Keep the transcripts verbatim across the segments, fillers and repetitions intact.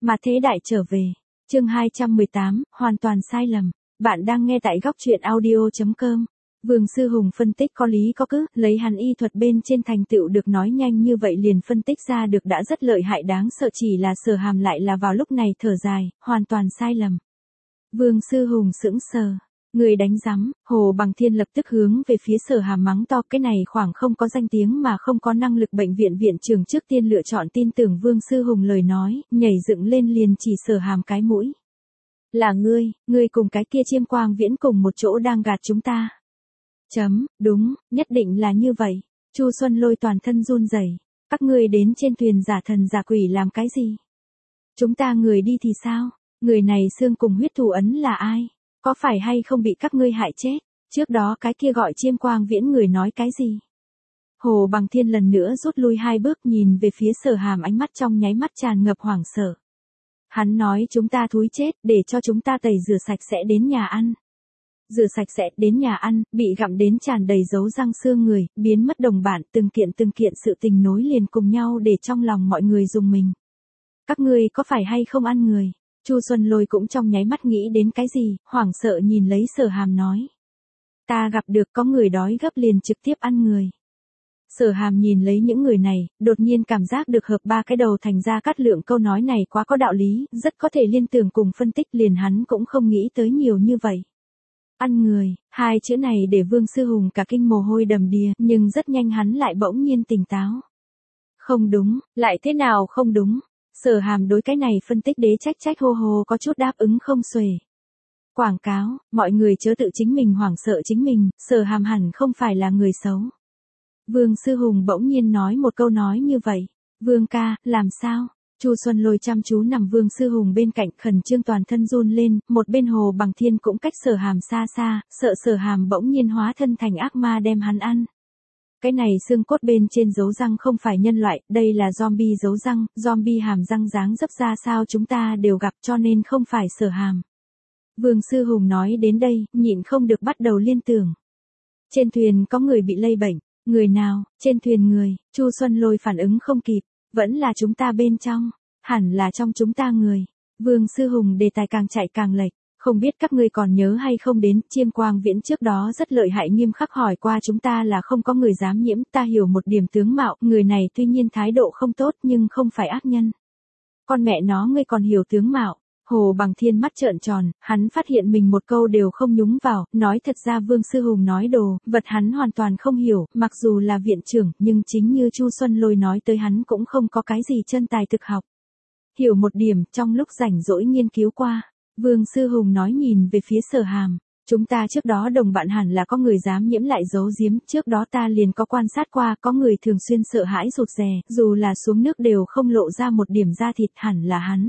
Mà thế đại trở về. Chương hai trăm mười tám, hoàn toàn sai lầm. Bạn đang nghe tại góc truyện audio chấm com. Vương Sư Hùng phân tích có lý có cứ, lấy hắn y thuật bên trên thành tựu được nói nhanh như vậy liền phân tích ra được đã rất lợi hại, đáng sợ chỉ là Sở Hàm lại là vào lúc này thở dài, hoàn toàn sai lầm. Vương Sư Hùng sững sờ. Người đánh rắm, Hồ Bằng Thiên lập tức hướng về phía Sở Hàm mắng to, cái này khoảng không có danh tiếng mà không có năng lực bệnh viện viện trưởng trước tiên lựa chọn tin tưởng Vương Sư Hùng lời nói, nhảy dựng lên liền chỉ Sở Hàm cái mũi. Là ngươi, ngươi cùng cái kia Chiêm Quang Viễn cùng một chỗ đang gạt chúng ta. Chấm, đúng, nhất định là như vậy. Chu Xuân Lôi toàn thân run rẩy. Các ngươi đến trên thuyền giả thần giả quỷ làm cái gì? Chúng ta người đi thì sao? Người này xương cùng huyết thù ấn là ai? Có phải hay không bị các ngươi hại chết? Trước đó cái kia gọi Chiêm Quang Viễn người nói cái gì? Hồ Bằng Thiên lần nữa rút lui hai bước nhìn về phía Sở Hàm, ánh mắt trong nháy mắt tràn ngập hoảng sợ. Hắn nói chúng ta thúi chết, để cho chúng ta tẩy rửa sạch sẽ đến nhà ăn. Rửa sạch sẽ đến nhà ăn, bị gặm đến tràn đầy dấu răng xương người, biến mất đồng bản, từng kiện từng kiện sự tình nối liền cùng nhau để trong lòng mọi người dùng mình. Các ngươi có phải hay không ăn người? Chu Xuân Lôi cũng trong nháy mắt nghĩ đến cái gì, hoảng sợ nhìn lấy Sở Hàm nói. Ta gặp được có người đói gấp liền trực tiếp ăn người. Sở Hàm nhìn lấy những người này, đột nhiên cảm giác được hợp ba cái đầu thành ra Cát Lượng câu nói này quá có đạo lý, rất có thể liên tưởng cùng phân tích, liền hắn cũng không nghĩ tới nhiều như vậy. Ăn người, hai chữ này để Vương Sư Hùng cả kinh mồ hôi đầm đìa, nhưng rất nhanh hắn lại bỗng nhiên tỉnh táo. Không đúng, lại thế nào không đúng? Sở Hàm đối cái này phân tích đế trách trách hô hô có chút đáp ứng không xuể. Quảng cáo, mọi người chớ tự chính mình hoảng sợ chính mình, Sở Hàm hẳn không phải là người xấu. Vương Sư Hùng bỗng nhiên nói một câu nói như vậy. Vương ca, làm sao? Chu Xuân Lôi chăm chú nằm Vương Sư Hùng bên cạnh, khẩn trương toàn thân run lên, một bên Hồ Bằng Thiên cũng cách Sở Hàm xa xa, sợ Sở Hàm bỗng nhiên hóa thân thành ác ma đem hắn ăn. Cái này xương cốt bên trên dấu răng không phải nhân loại, đây là zombie dấu răng, zombie hàm răng dáng dấp ra sao chúng ta đều gặp cho nên không phải Sở Hàm. Vương Sư Hùng nói đến đây, nhịn không được bắt đầu liên tưởng. Trên thuyền có người bị lây bệnh, người nào, trên thuyền người, Chu Xuân Lôi phản ứng không kịp, vẫn là chúng ta bên trong, hẳn là trong chúng ta người. Vương Sư Hùng đề tài càng chạy càng lệch. Không biết các ngươi còn nhớ hay không đến, Chiêm Quang Viễn trước đó rất lợi hại nghiêm khắc hỏi qua chúng ta là không có người dám nhiễm, ta hiểu một điểm tướng mạo, người này tuy nhiên thái độ không tốt nhưng không phải ác nhân. Con mẹ nó ngươi còn hiểu tướng mạo? Hồ Bằng Thiên mắt trợn tròn, hắn phát hiện mình một câu đều không nhúng vào, nói thật ra Vương Sư Hùng nói đồ, vật hắn hoàn toàn không hiểu, mặc dù là viện trưởng, nhưng chính như Chu Xuân Lôi nói tới hắn cũng không có cái gì chân tài thực học. Hiểu một điểm, trong lúc rảnh rỗi nghiên cứu qua. Vương Sư Hùng nói nhìn về phía Sở Hàm, chúng ta trước đó đồng bạn hẳn là có người dám nhiễm lại giấu giếm, trước đó ta liền có quan sát qua, có người thường xuyên sợ hãi rụt rè, dù là xuống nước đều không lộ ra một điểm da thịt, hẳn là hắn.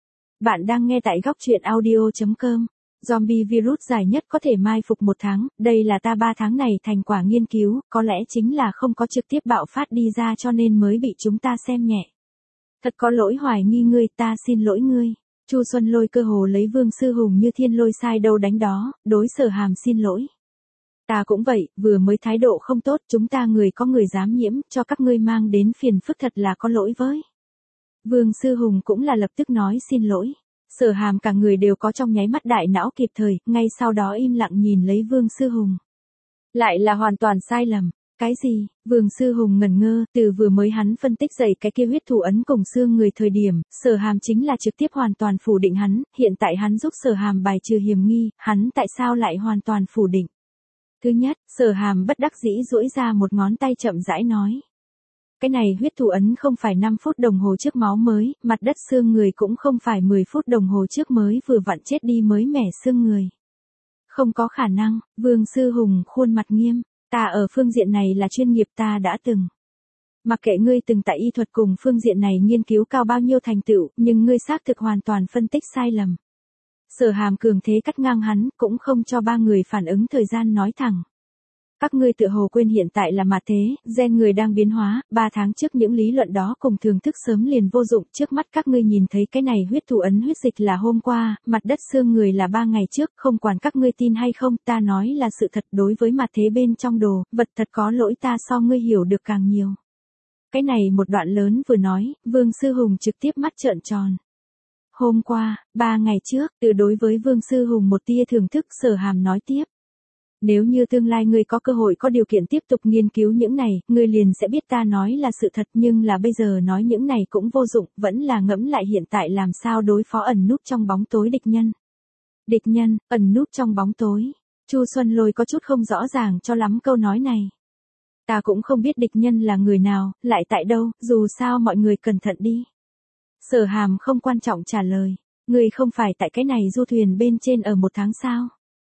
Bạn đang nghe tại góc truyện audio chấm com. Zombie virus dài nhất có thể mai phục một tháng, đây là ta ba tháng này thành quả nghiên cứu, có lẽ chính là không có trực tiếp bạo phát đi ra cho nên mới bị chúng ta xem nhẹ. Thật có lỗi hoài nghi ngươi, ta xin lỗi ngươi. Chu Xuân Lôi cơ hồ lấy Vương Sư Hùng như thiên lôi sai đâu đánh đó, đối Sở Hàm xin lỗi. Ta cũng vậy, vừa mới thái độ không tốt, chúng ta người có người dám nhiễm, cho các ngươi mang đến phiền phức thật là có lỗi với. Vương Sư Hùng cũng là lập tức nói xin lỗi. Sở Hàm cả người đều có trong nháy mắt đại não kịp thời, ngay sau đó im lặng nhìn lấy Vương Sư Hùng. Lại là hoàn toàn sai lầm. Cái gì? Vương Sư Hùng ngẩn ngơ, từ vừa mới hắn phân tích dậy cái kia huyết thủ ấn cùng xương người thời điểm, Sở Hàm chính là trực tiếp hoàn toàn phủ định hắn, hiện tại hắn giúp Sở Hàm bài trừ hiểm nghi, hắn tại sao lại hoàn toàn phủ định? Thứ nhất, Sở Hàm bất đắc dĩ duỗi ra một ngón tay chậm rãi nói. Cái này huyết thủ ấn không phải năm phút đồng hồ trước máu mới, mặt đất xương người cũng không phải mười phút đồng hồ trước mới vừa vặn chết đi mới mẻ xương người. Không có khả năng, Vương Sư Hùng khuôn mặt nghiêm. Ta ở phương diện này là chuyên nghiệp, ta đã từng. Mặc kệ ngươi từng tại y thuật cùng phương diện này nghiên cứu cao bao nhiêu thành tựu, nhưng ngươi xác thực hoàn toàn phân tích sai lầm. Sở Hàm cường thế cắt ngang hắn, cũng không cho ba người phản ứng thời gian nói thẳng. Các ngươi tự hồ quên hiện tại là mà thế, gen người đang biến hóa, ba tháng trước những lý luận đó cùng thường thức sớm liền vô dụng, trước mắt các ngươi nhìn thấy cái này huyết thủ ấn huyết dịch là hôm qua, mặt đất xương người là ba ngày trước, không quản các ngươi tin hay không, ta nói là sự thật, đối với mặt thế bên trong đồ, vật thật có lỗi, ta so ngươi hiểu được càng nhiều. Cái này một đoạn lớn vừa nói, Vương Sư Hùng trực tiếp mắt trợn tròn. Hôm qua, ba ngày trước, từ đối với Vương Sư Hùng một tia thưởng thức, Sở Hàm nói tiếp. Nếu như tương lai ngươi có cơ hội có điều kiện tiếp tục nghiên cứu những này, ngươi liền sẽ biết ta nói là sự thật, nhưng là bây giờ nói những này cũng vô dụng, vẫn là ngẫm lại hiện tại làm sao đối phó ẩn núp trong bóng tối địch nhân. Địch nhân, ẩn núp trong bóng tối. Chu Xuân Lôi có chút không rõ ràng cho lắm câu nói này. Ta cũng không biết địch nhân là người nào, lại tại đâu, dù sao mọi người cẩn thận đi. Sở Hàm không quan trọng trả lời. Ngươi không phải tại cái này du thuyền bên trên ở một tháng sao?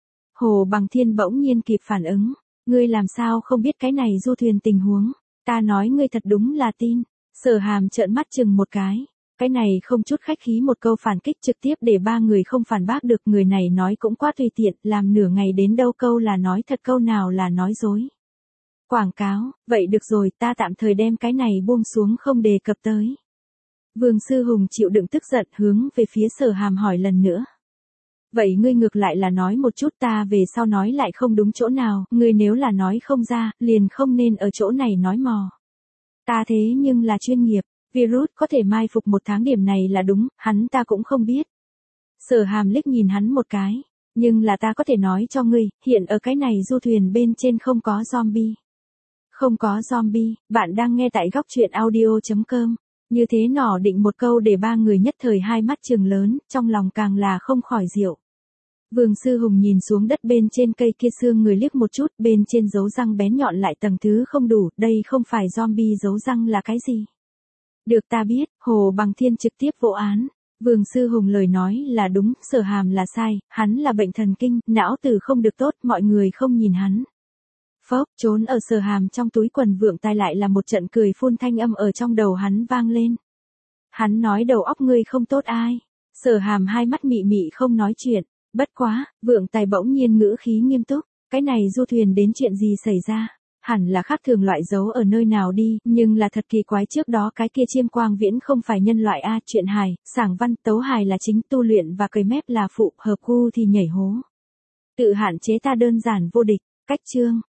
Hồ Bằng Thiên bỗng nhiên kịp phản ứng. Ngươi làm sao không biết cái này du thuyền tình huống? Ta nói ngươi thật đúng là tin. Sở Hàm trợn mắt chừng một cái. Cái này không chút khách khí một câu phản kích trực tiếp để ba người không phản bác được, người này nói cũng quá tùy tiện, làm nửa ngày đến đâu câu là nói thật câu nào là nói dối. Quảng cáo, vậy được rồi, ta tạm thời đem cái này buông xuống không đề cập tới. Vương Sư Hùng chịu đựng tức giận hướng về phía Sở Hàm hỏi lần nữa. Vậy ngươi ngược lại là nói một chút, ta về sau nói lại không đúng chỗ nào, ngươi nếu là nói không ra, liền không nên ở chỗ này nói mò. Ta thế nhưng là chuyên nghiệp, virus có thể mai phục một tháng điểm này là đúng, hắn ta cũng không biết. Sở Hàm liếc nhìn hắn một cái, nhưng là ta có thể nói cho ngươi, hiện ở cái này du thuyền bên trên không có zombie. Không có zombie, bạn đang nghe tại góc truyện audio chấm com. Như thế nỏ định một câu để ba người nhất thời hai mắt trừng lớn, trong lòng càng là không khỏi diệu. Vương Sư Hùng nhìn xuống đất bên trên cây kia xương người liếc một chút, bên trên dấu răng bén nhọn lại tầng thứ không đủ, đây không phải zombie dấu răng là cái gì? Được ta biết, Hồ Bằng Thiên trực tiếp vỗ án. Vương Sư Hùng lời nói là đúng, Sở Hàm là sai, hắn là bệnh thần kinh, não tử không được tốt, mọi người không nhìn hắn. Phốc, trốn ở Sở Hàm trong túi quần vượng tai lại là một trận cười phun thanh âm ở trong đầu hắn vang lên. Hắn nói đầu óc ngươi không tốt ai? Sở Hàm hai mắt mị mị không nói chuyện, bất quá, vượng tài bỗng nhiên ngữ khí nghiêm túc, cái này du thuyền đến chuyện gì xảy ra? Hẳn là khác thường loại giấu ở nơi nào đi, nhưng là thật kỳ quái, trước đó cái kia chiêm quang viễn không phải nhân loại a, chuyện hài, sảng văn, tấu hài là chính, tu luyện và cười mép là phụ, hợp gu thì nhảy hố. Tự hạn chế ta đơn giản vô địch, cách chương.